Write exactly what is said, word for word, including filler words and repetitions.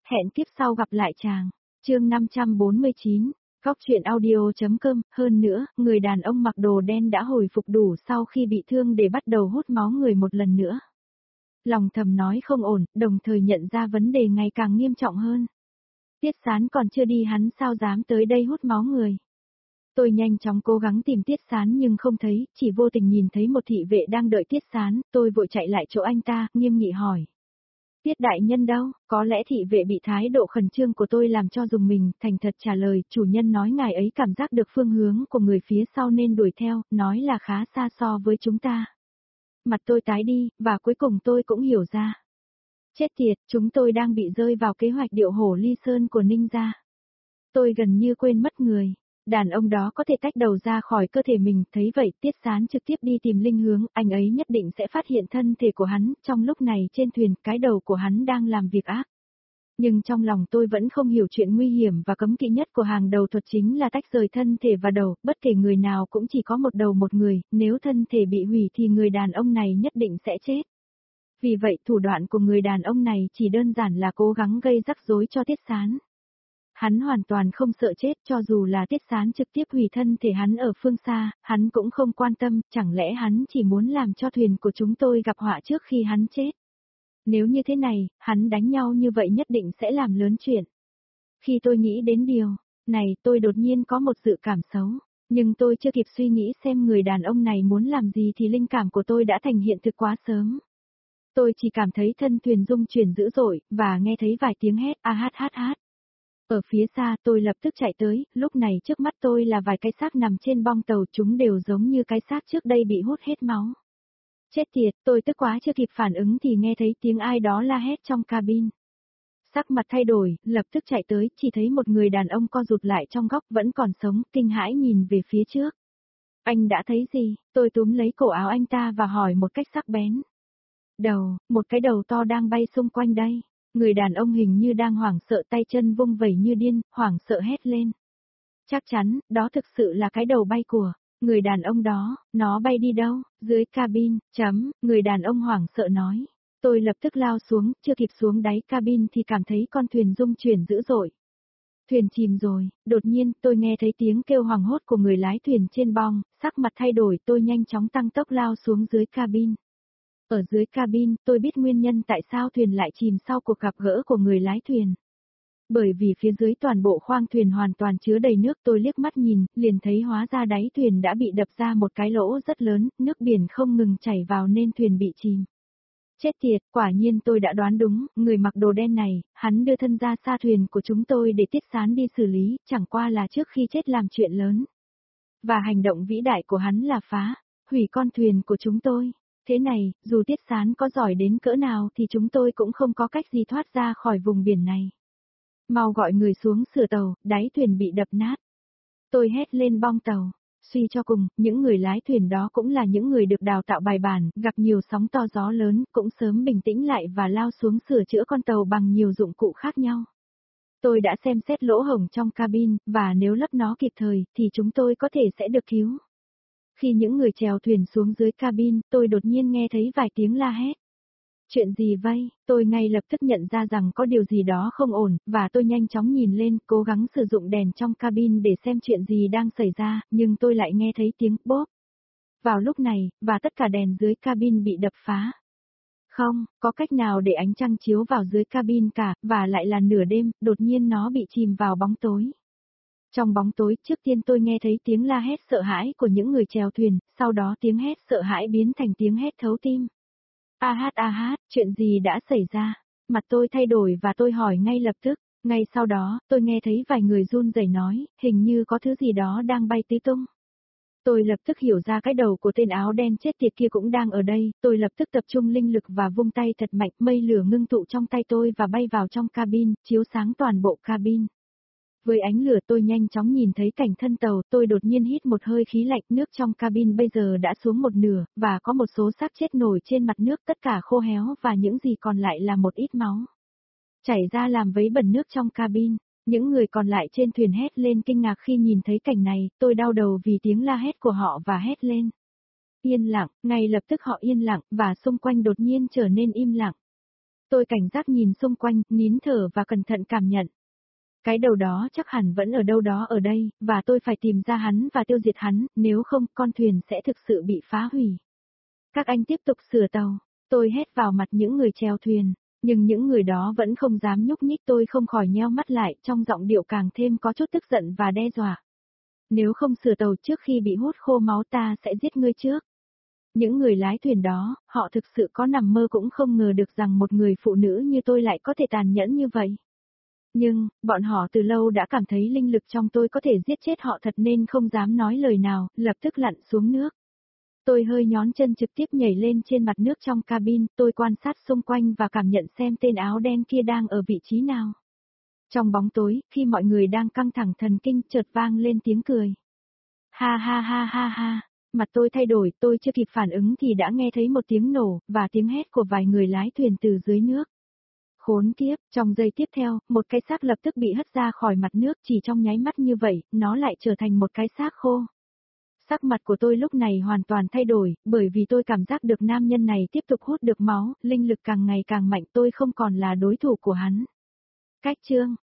Hẹn kiếp sau gặp lại chàng. Chương năm trăm bốn mươi chín. Góc truyện audio.com. Hơn nữa, người đàn ông mặc đồ đen đã hồi phục đủ sau khi bị thương để bắt đầu hút máu người một lần nữa. Lòng thầm nói không ổn, đồng thời nhận ra vấn đề ngày càng nghiêm trọng hơn. Tiết Sán còn chưa đi hắn sao dám tới đây hút máu người. Tôi nhanh chóng cố gắng tìm Tiết Sán nhưng không thấy, chỉ vô tình nhìn thấy một thị vệ đang đợi Tiết Sán, tôi vội chạy lại chỗ anh ta, nghiêm nghị hỏi. Tiết đại nhân đâu? Có lẽ thị vệ bị thái độ khẩn trương của tôi làm cho dùng mình, thành thật trả lời, chủ nhân nói ngài ấy cảm giác được phương hướng của người phía sau nên đuổi theo, nói là khá xa so với chúng ta. Mặt tôi tái đi, và cuối cùng tôi cũng hiểu ra. Chết tiệt, chúng tôi đang bị rơi vào kế hoạch điệu hổ ly sơn của Ninh gia. Tôi gần như quên mất người. Đàn ông đó có thể tách đầu ra khỏi cơ thể mình, thấy vậy Tiết Sán trực tiếp đi tìm Linh Hướng, anh ấy nhất định sẽ phát hiện thân thể của hắn, trong lúc này trên thuyền cái đầu của hắn đang làm việc ác. Nhưng trong lòng tôi vẫn không hiểu chuyện nguy hiểm và cấm kỵ nhất của hàng đầu thuật chính là tách rời thân thể và đầu, bất kể người nào cũng chỉ có một đầu một người, nếu thân thể bị hủy thì người đàn ông này nhất định sẽ chết. Vì vậy thủ đoạn của người đàn ông này chỉ đơn giản là cố gắng gây rắc rối cho Tiết Sán. Hắn hoàn toàn không sợ chết, cho dù là Tiết Sán trực tiếp hủy thân thể hắn ở phương xa, hắn cũng không quan tâm, chẳng lẽ hắn chỉ muốn làm cho thuyền của chúng tôi gặp họa trước khi hắn chết. Nếu như thế này, hắn đánh nhau như vậy nhất định sẽ làm lớn chuyện. Khi tôi nghĩ đến điều này, tôi đột nhiên có một dự cảm xấu, nhưng tôi chưa kịp suy nghĩ xem người đàn ông này muốn làm gì thì linh cảm của tôi đã thành hiện thực quá sớm. Tôi chỉ cảm thấy thân thuyền rung chuyển dữ dội, và nghe thấy vài tiếng hét a hát hát hát. Ở phía xa tôi lập tức chạy tới, lúc này trước mắt tôi là vài cái xác nằm trên bong tàu, chúng đều giống như cái xác trước đây bị hút hết máu. Chết tiệt, tôi tức quá chưa kịp phản ứng thì nghe thấy tiếng ai đó la hét trong cabin. Sắc mặt thay đổi, lập tức chạy tới, chỉ thấy một người đàn ông co rụt lại trong góc vẫn còn sống, kinh hãi nhìn về phía trước. Anh đã thấy gì? Tôi túm lấy cổ áo anh ta và hỏi một cách sắc bén. Đầu, một cái đầu to đang bay xung quanh đây. Người đàn ông hình như đang hoảng sợ, tay chân vung vẩy như điên, hoảng sợ hét lên. Chắc chắn, đó thực sự là cái đầu bay của người đàn ông đó, nó bay đi đâu? Dưới cabin, chấm, người đàn ông hoảng sợ nói. Tôi lập tức lao xuống, chưa kịp xuống đáy cabin thì cảm thấy con thuyền rung chuyển dữ dội. Thuyền chìm rồi, đột nhiên tôi nghe thấy tiếng kêu hoảng hốt của người lái thuyền trên bong, sắc mặt thay đổi, tôi nhanh chóng tăng tốc lao xuống dưới cabin. Ở dưới cabin, tôi biết nguyên nhân tại sao thuyền lại chìm sau cuộc gặp gỡ của người lái thuyền. Bởi vì phía dưới toàn bộ khoang thuyền hoàn toàn chứa đầy nước, tôi liếc mắt nhìn, liền thấy hóa ra đáy thuyền đã bị đập ra một cái lỗ rất lớn, nước biển không ngừng chảy vào nên thuyền bị chìm. Chết tiệt, quả nhiên tôi đã đoán đúng, người mặc đồ đen này, hắn đưa thân ra xa thuyền của chúng tôi để Tiết Sán đi xử lý, chẳng qua là trước khi chết làm chuyện lớn. Và hành động vĩ đại của hắn là phá, hủy con thuyền của chúng tôi. Thế này, dù Tiết Sán có giỏi đến cỡ nào thì chúng tôi cũng không có cách gì thoát ra khỏi vùng biển này. Mau gọi người xuống sửa tàu, đáy thuyền bị đập nát. Tôi hét lên bong tàu. Suy cho cùng, những người lái thuyền đó cũng là những người được đào tạo bài bản, gặp nhiều sóng to gió lớn, cũng sớm bình tĩnh lại và lao xuống sửa chữa con tàu bằng nhiều dụng cụ khác nhau. Tôi đã xem xét lỗ hổng trong cabin, và nếu lấp nó kịp thời, thì chúng tôi có thể sẽ được cứu. Khi những người chèo thuyền xuống dưới cabin, tôi đột nhiên nghe thấy vài tiếng la hét. Chuyện gì vậy? Tôi ngay lập tức nhận ra rằng có điều gì đó không ổn, và tôi nhanh chóng nhìn lên, cố gắng sử dụng đèn trong cabin để xem chuyện gì đang xảy ra, nhưng tôi lại nghe thấy tiếng bốp. Vào lúc này, và tất cả đèn dưới cabin bị đập phá. Không, có cách nào để ánh trăng chiếu vào dưới cabin cả, và lại là nửa đêm, đột nhiên nó bị chìm vào bóng tối. Trong bóng tối, trước tiên tôi nghe thấy tiếng la hét sợ hãi của những người chèo thuyền, sau đó tiếng hét sợ hãi biến thành tiếng hét thấu tim. A hát a hát, chuyện gì đã xảy ra? Mặt tôi thay đổi và tôi hỏi ngay lập tức. Ngay sau đó, tôi nghe thấy vài người run rẩy nói, hình như có thứ gì đó đang bay tứ tung. Tôi lập tức hiểu ra cái đầu của tên áo đen chết tiệt kia cũng đang ở đây, tôi lập tức tập trung linh lực và vung tay thật mạnh, mây lửa ngưng tụ trong tay tôi và bay vào trong cabin, chiếu sáng toàn bộ cabin. Với ánh lửa tôi nhanh chóng nhìn thấy cảnh thân tàu, tôi đột nhiên hít một hơi khí lạnh, nước trong cabin bây giờ đã xuống một nửa, và có một số xác chết nổi trên mặt nước, tất cả khô héo và những gì còn lại là một ít máu chảy ra làm vấy bẩn nước trong cabin. Những người còn lại trên thuyền hét lên kinh ngạc khi nhìn thấy cảnh này, tôi đau đầu vì tiếng la hét của họ và hét lên. Yên lặng, ngay lập tức họ yên lặng, và xung quanh đột nhiên trở nên im lặng. Tôi cảnh giác nhìn xung quanh, nín thở và cẩn thận cảm nhận. Cái đầu đó chắc hẳn vẫn ở đâu đó ở đây, và tôi phải tìm ra hắn và tiêu diệt hắn, nếu không con thuyền sẽ thực sự bị phá hủy. Các anh tiếp tục sửa tàu, tôi hét vào mặt những người chèo thuyền, nhưng những người đó vẫn không dám nhúc nhích, tôi không khỏi nheo mắt lại, trong giọng điệu càng thêm có chút tức giận và đe dọa. Nếu không sửa tàu trước khi bị hút khô máu ta sẽ giết ngươi trước. Những người lái thuyền đó, họ thực sự có nằm mơ cũng không ngờ được rằng một người phụ nữ như tôi lại có thể tàn nhẫn như vậy. Nhưng, bọn họ từ lâu đã cảm thấy linh lực trong tôi có thể giết chết họ thật nên không dám nói lời nào, lập tức lặn xuống nước. Tôi hơi nhón chân trực tiếp nhảy lên trên mặt nước trong cabin, tôi quan sát xung quanh và cảm nhận xem tên áo đen kia đang ở vị trí nào. Trong bóng tối, khi mọi người đang căng thẳng thần kinh, chợt vang lên tiếng cười. Ha ha ha ha ha, mặt tôi thay đổi, tôi chưa kịp phản ứng thì đã nghe thấy một tiếng nổ, và tiếng hét của vài người lái thuyền từ dưới nước. Khốn kiếp, trong giây tiếp theo, một cái xác lập tức bị hất ra khỏi mặt nước, chỉ trong nháy mắt như vậy, nó lại trở thành một cái xác khô. Sắc mặt của tôi lúc này hoàn toàn thay đổi, bởi vì tôi cảm giác được nam nhân này tiếp tục hút được máu, linh lực càng ngày càng mạnh, tôi không còn là đối thủ của hắn. Cách chương